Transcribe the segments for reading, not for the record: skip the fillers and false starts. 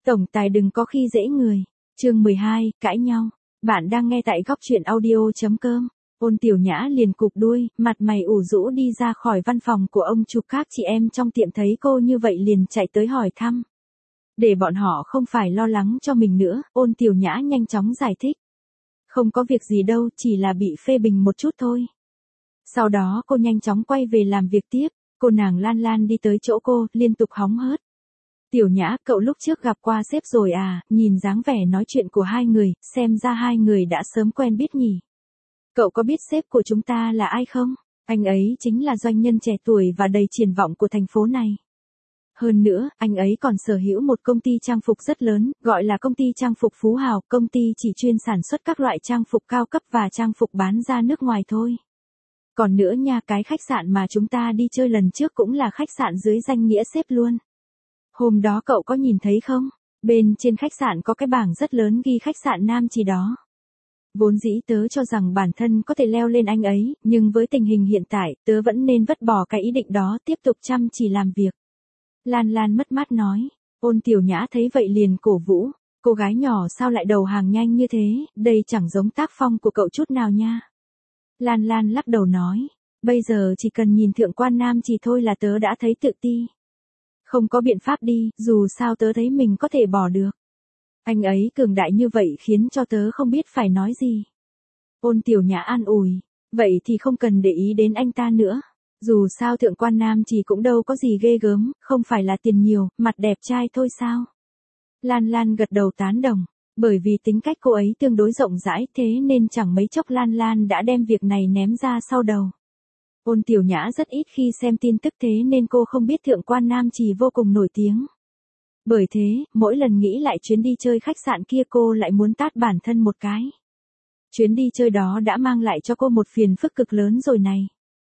Tổng tài đừng có khi dễ người. Chương 12, cãi nhau. Bạn đang nghe tại góc truyện audio.com. Ôn Tiểu Nhã liền cụp đuôi, mặt mày ủ rũ đi ra khỏi văn phòng của ông chụp. Các chị em trong tiệm thấy cô như vậy liền chạy tới hỏi thăm. Để bọn họ không phải lo lắng cho mình nữa, Ôn Tiểu Nhã nhanh chóng giải thích. Không có việc gì đâu, chỉ là bị phê bình một chút thôi. Sau đó cô nhanh chóng quay về làm việc tiếp. Cô nàng Lan Lan đi tới chỗ cô, liên tục hóng hớt. Tiểu Nhã, cậu lúc trước gặp qua sếp rồi à, nhìn dáng vẻ nói chuyện của hai người, xem ra hai người đã sớm quen biết nhỉ. Cậu có biết sếp của chúng ta là ai không? Anh ấy chính là doanh nhân trẻ tuổi và đầy triển vọng của thành phố này. Hơn nữa, anh ấy còn sở hữu một công ty trang phục rất lớn, gọi là công ty trang phục Phú Hào. Công ty chỉ chuyên sản xuất các loại trang phục cao cấp và trang phục bán ra nước ngoài thôi. Còn nữa nha, cái khách sạn mà chúng ta đi chơi lần trước cũng là khách sạn dưới danh nghĩa sếp luôn. Hôm đó cậu có nhìn thấy không? Bên trên khách sạn có cái bảng rất lớn ghi khách sạn Nam Trì đó. Vốn dĩ tớ cho rằng bản thân có thể leo lên anh ấy, nhưng với tình hình hiện tại, tớ vẫn nên vứt bỏ cái ý định đó, tiếp tục chăm chỉ làm việc. Lan Lan mất mát nói. Ôn Tiểu Nhã thấy vậy liền cổ vũ. Cô gái nhỏ sao lại đầu hàng nhanh như thế, đây chẳng giống tác phong của cậu chút nào nha. Lan Lan lắc đầu nói. Bây giờ chỉ cần nhìn thượng quan Nam Trì thôi là tớ đã thấy tự ti. Không có biện pháp đi, dù sao tớ thấy mình có thể bỏ được. Anh ấy cường đại như vậy khiến cho tớ không biết phải nói gì. Ôn Tiểu Nhã an ủi. Vậy thì không cần để ý đến anh ta nữa. Dù sao thượng quan Nam Trì cũng đâu có gì ghê gớm, không phải là tiền nhiều, mặt đẹp trai thôi sao. Lan Lan gật đầu tán đồng. Bởi vì tính cách cô ấy tương đối rộng rãi thế nên chẳng mấy chốc Lan Lan đã đem việc này ném ra sau đầu. Ôn Tiểu Nhã rất ít khi xem tin tức thế nên cô không biết thượng quan Nam Trì vô cùng nổi tiếng. Bởi thế, mỗi lần nghĩ lại chuyến đi chơi khách sạn kia cô lại muốn tát bản thân một cái. Chuyến đi chơi đó đã mang lại cho cô một phiền phức cực lớn rồi này.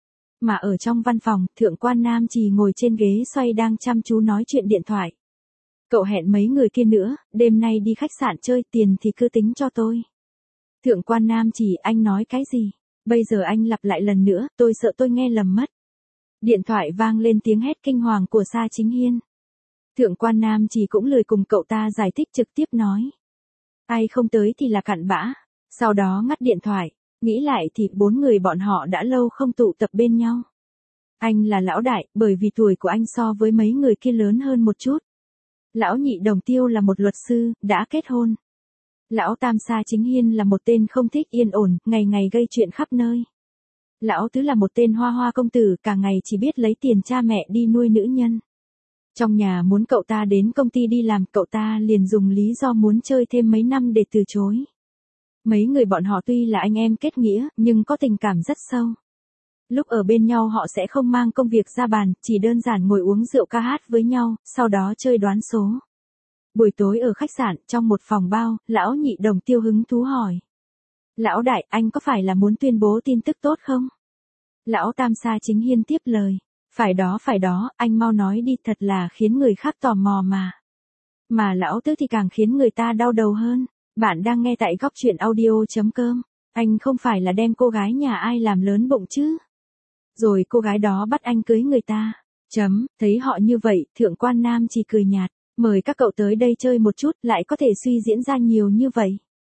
Mà ở trong văn phòng, thượng quan Nam Trì ngồi trên ghế xoay đang chăm chú nói chuyện điện thoại. Cậu hẹn mấy người kia nữa, đêm nay đi khách sạn chơi, tiền thì cứ tính cho tôi. Thượng quan Nam Trì, anh nói cái gì? Bây giờ anh lặp lại lần nữa, tôi sợ tôi nghe lầm mất. Điện thoại vang lên tiếng hét kinh hoàng của Sa Chính Hiên. Thượng quan Nam Trì cũng lười cùng cậu ta giải thích, trực tiếp nói. Ai không tới thì là cặn bã. Sau đó ngắt điện thoại. Nghĩ lại thì 4 người bọn họ đã lâu không tụ tập bên nhau. Anh là lão đại, bởi vì tuổi của anh so với mấy người kia lớn hơn một chút. Lão nhị Đồng Tiêu là một luật sư, đã kết hôn. Lão tam Sa Chính Hiên là một tên không thích yên ổn, ngày ngày gây chuyện khắp nơi. Lão tứ là một tên hoa hoa công tử, cả ngày chỉ biết lấy tiền cha mẹ đi nuôi nữ nhân. Trong nhà muốn cậu ta đến công ty đi làm, cậu ta liền dùng lý do muốn chơi thêm mấy năm để từ chối. Mấy người bọn họ tuy là anh em kết nghĩa, nhưng có tình cảm rất sâu. Lúc ở bên nhau họ sẽ không mang công việc ra bàn, chỉ đơn giản ngồi uống rượu ca hát với nhau, sau đó chơi đoán số. Buổi tối ở khách sạn, trong một phòng bao, lão nhị Đồng Tiêu hứng thú hỏi. Lão đại, anh có phải là muốn tuyên bố tin tức tốt không? Lão tam Sa Chính Hiên tiếp lời. Phải đó, anh mau nói đi, thật là khiến người khác tò mò mà. Mà lão tứ thì càng khiến người ta đau đầu hơn. Bạn đang nghe tại góc truyện audio.com. Anh không phải là đem cô gái nhà ai làm lớn bụng chứ? Rồi cô gái đó bắt anh cưới người ta. Thấy họ như vậy, thượng quan Nam chỉ cười nhạt. Mời các cậu tới đây chơi một chút, lại có thể suy diễn ra nhiều như vậy.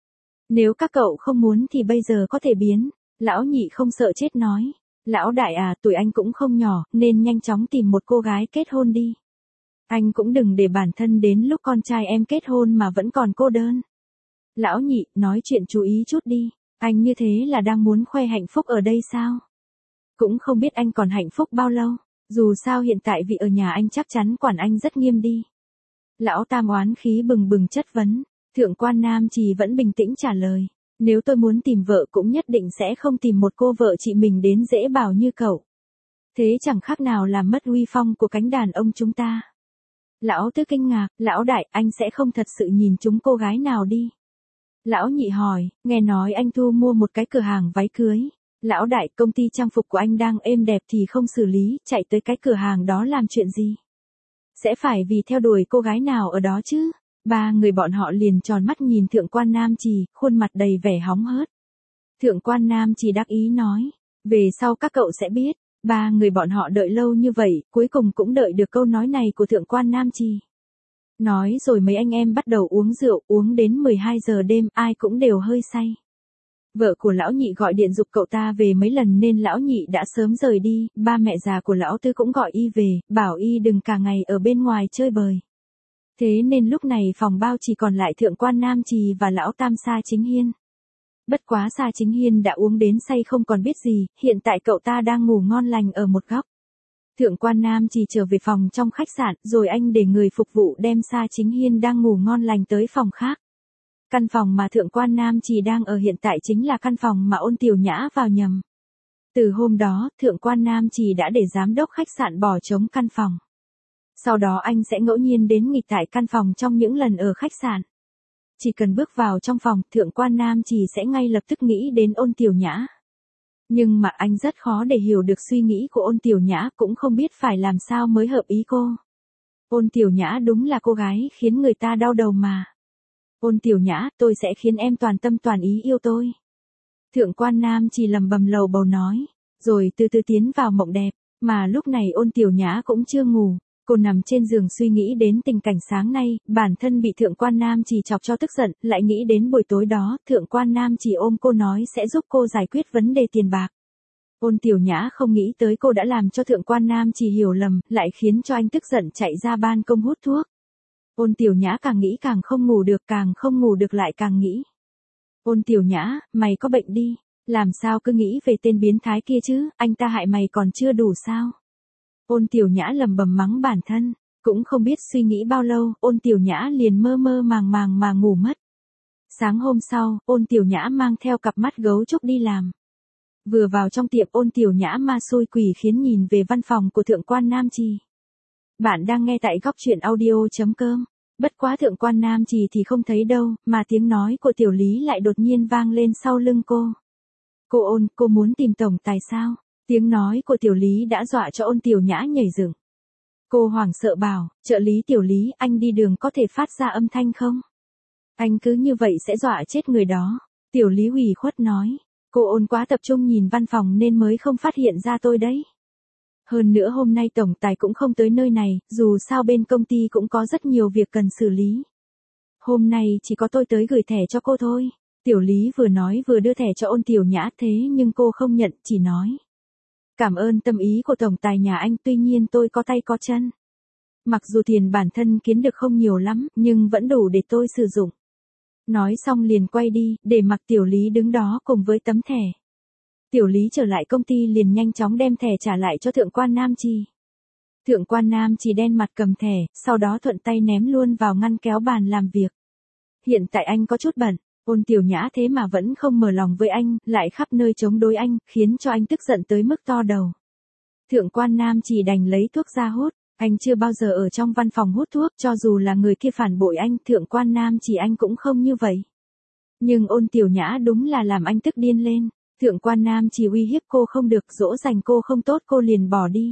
Nếu các cậu không muốn thì bây giờ có thể biến. Lão nhị không sợ chết nói. Lão đại à, tuổi anh cũng không nhỏ, nên nhanh chóng tìm một cô gái kết hôn đi. Anh cũng đừng để bản thân đến lúc con trai em kết hôn mà vẫn còn cô đơn. Lão nhị, nói chuyện chú ý chút đi. Anh như thế là đang muốn khoe hạnh phúc ở đây sao? Cũng không biết anh còn hạnh phúc bao lâu. Dù sao hiện tại vị ở nhà anh chắc chắn quản anh rất nghiêm đi. Lão tam oán khí bừng bừng chất vấn. Thượng quan Nam Trì vẫn bình tĩnh trả lời. Nếu tôi muốn tìm vợ cũng nhất định sẽ không tìm một cô vợ chị mình đến dễ bảo như cậu. Thế chẳng khác nào làm mất uy phong của cánh đàn ông chúng ta. Lão tứ kinh ngạc, lão đại, anh sẽ không thật sự nhìn chúng cô gái nào đi. Lão nhị hỏi, nghe nói anh thu mua một cái cửa hàng váy cưới. Lão đại, công ty trang phục của anh đang êm đẹp thì không xử lý, chạy tới cái cửa hàng đó làm chuyện gì? Sẽ phải vì theo đuổi cô gái nào ở đó chứ? Ba người bọn họ liền tròn mắt nhìn thượng quan Nam Trì, khuôn mặt đầy vẻ hóng hớt. Thượng quan Nam Trì đắc ý nói, về sau các cậu sẽ biết. Ba người bọn họ đợi lâu như vậy, cuối cùng cũng đợi được câu nói này của thượng quan Nam Trì. Nói rồi mấy anh em bắt đầu uống rượu, uống đến 12 giờ đêm, ai cũng đều hơi say. Vợ của lão nhị gọi điện giục cậu ta về mấy lần nên lão nhị đã sớm rời đi, ba mẹ già của lão tư cũng gọi y về, bảo y đừng cả ngày ở bên ngoài chơi bời. Thế nên lúc này phòng bao chỉ còn lại thượng quan Nam Trì và lão tam Sa Chính Hiên. Bất quá Sa Chính Hiên đã uống đến say không còn biết gì, hiện tại cậu ta đang ngủ ngon lành ở một góc. Thượng quan Nam Trì trở về phòng trong khách sạn, rồi anh để người phục vụ đem Sa Chính Hiên đang ngủ ngon lành tới phòng khác. Căn phòng mà thượng quan Nam Trì đang ở hiện tại chính là căn phòng mà Ôn Tiểu Nhã vào nhầm. Từ hôm đó, thượng quan Nam Trì đã để giám đốc khách sạn bỏ trống căn phòng. Sau đó anh sẽ ngẫu nhiên đến nghịch tại căn phòng trong những lần ở khách sạn. Chỉ cần bước vào trong phòng, thượng quan Nam Trì sẽ ngay lập tức nghĩ đến Ôn Tiểu Nhã. Nhưng mà anh rất khó để hiểu được suy nghĩ của Ôn Tiểu Nhã, cũng không biết phải làm sao mới hợp ý cô. Ôn Tiểu Nhã đúng là cô gái khiến người ta đau đầu mà. Ôn Tiểu Nhã, tôi sẽ khiến em toàn tâm toàn ý yêu tôi. Thượng quan Nam Trì lầm bầm lầu bầu nói, rồi từ từ tiến vào mộng đẹp, mà lúc này Ôn Tiểu Nhã cũng chưa ngủ. Cô nằm trên giường suy nghĩ đến tình cảnh sáng nay, bản thân bị thượng quan Nam Trì chọc cho tức giận, lại nghĩ đến buổi tối đó, thượng quan Nam Trì ôm cô nói sẽ giúp cô giải quyết vấn đề tiền bạc. Ôn Tiểu Nhã không nghĩ tới cô đã làm cho thượng quan Nam Trì hiểu lầm, lại khiến cho anh tức giận chạy ra ban công hút thuốc. Ôn Tiểu Nhã càng nghĩ càng không ngủ được, càng không ngủ được lại càng nghĩ. Ôn Tiểu Nhã, mày có bệnh đi, làm sao cứ nghĩ về tên biến thái kia chứ, anh ta hại mày còn chưa đủ sao? Ôn Tiểu Nhã lầm bầm mắng bản thân, cũng không biết suy nghĩ bao lâu, Ôn Tiểu Nhã liền mơ mơ màng màng mà ngủ mất. Sáng hôm sau, Ôn Tiểu Nhã mang theo cặp mắt gấu trúc đi làm. Vừa vào trong tiệm, Ôn Tiểu Nhã ma xui quỷ khiến nhìn về văn phòng của thượng quan Nam Trì. Bạn đang nghe tại góc truyện audio.com. Bất quá thượng quan Nam Trì thì không thấy đâu, mà tiếng nói của Tiểu Lý lại đột nhiên vang lên sau lưng cô. Cô Ôn, cô muốn tìm tổng tài sao? Tiếng nói của Tiểu Lý đã dọa cho Ôn Tiểu Nhã nhảy dựng. Cô hoảng sợ bảo, trợ lý Tiểu Lý, anh đi đường có thể phát ra âm thanh không? Anh cứ như vậy sẽ dọa chết người đó. Tiểu Lý ủy khuất nói, cô Ôn quá tập trung nhìn văn phòng nên mới không phát hiện ra tôi đấy. Hơn nữa hôm nay tổng tài cũng không tới nơi này, dù sao bên công ty cũng có rất nhiều việc cần xử lý. Hôm nay chỉ có tôi tới gửi thẻ cho cô thôi. Tiểu Lý vừa nói vừa đưa thẻ cho Ôn Tiểu Nhã, thế nhưng cô không nhận, chỉ nói. Cảm ơn tâm ý của tổng tài nhà anh, tuy nhiên tôi có tay có chân. Mặc dù tiền bản thân kiếm được không nhiều lắm, nhưng vẫn đủ để tôi sử dụng. Nói xong liền quay đi, để mặc Tiểu Lý đứng đó cùng với tấm thẻ. Tiểu Lý trở lại công ty liền nhanh chóng đem thẻ trả lại cho thượng quan Nam Trì. Thượng quan Nam Trì đen mặt cầm thẻ, sau đó thuận tay ném luôn vào ngăn kéo bàn làm việc. Hiện tại anh có chút bận, Ôn Tiểu Nhã thế mà vẫn không mở lòng với anh, lại khắp nơi chống đối anh, khiến cho anh tức giận tới mức to đầu. Thượng quan Nam Trì đành lấy thuốc ra hút, anh chưa bao giờ ở trong văn phòng hút thuốc, cho dù là người kia phản bội anh, thượng quan Nam Trì anh cũng không như vậy. Nhưng Ôn Tiểu Nhã đúng là làm anh tức điên lên. Thượng quan Nam Trì uy hiếp cô không được, dỗ dành cô không tốt cô liền bỏ đi.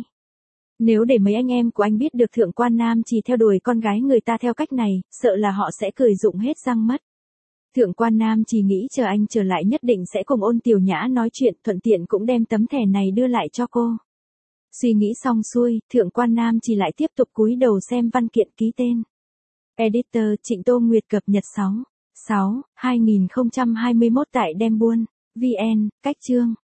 Nếu để mấy anh em của anh biết được thượng quan Nam Trì theo đuổi con gái người ta theo cách này, sợ là họ sẽ cười rụng hết răng mất. Thượng quan Nam Trì nghĩ chờ anh trở lại nhất định sẽ cùng Ôn Tiểu Nhã nói chuyện, thuận tiện cũng đem tấm thẻ này đưa lại cho cô. Suy nghĩ xong xuôi, thượng quan Nam Trì lại tiếp tục cúi đầu xem văn kiện ký tên. Editor Trịnh Tô Nguyệt cập nhật 6/6/2021 tại Đem Buôn, VN, cách chương.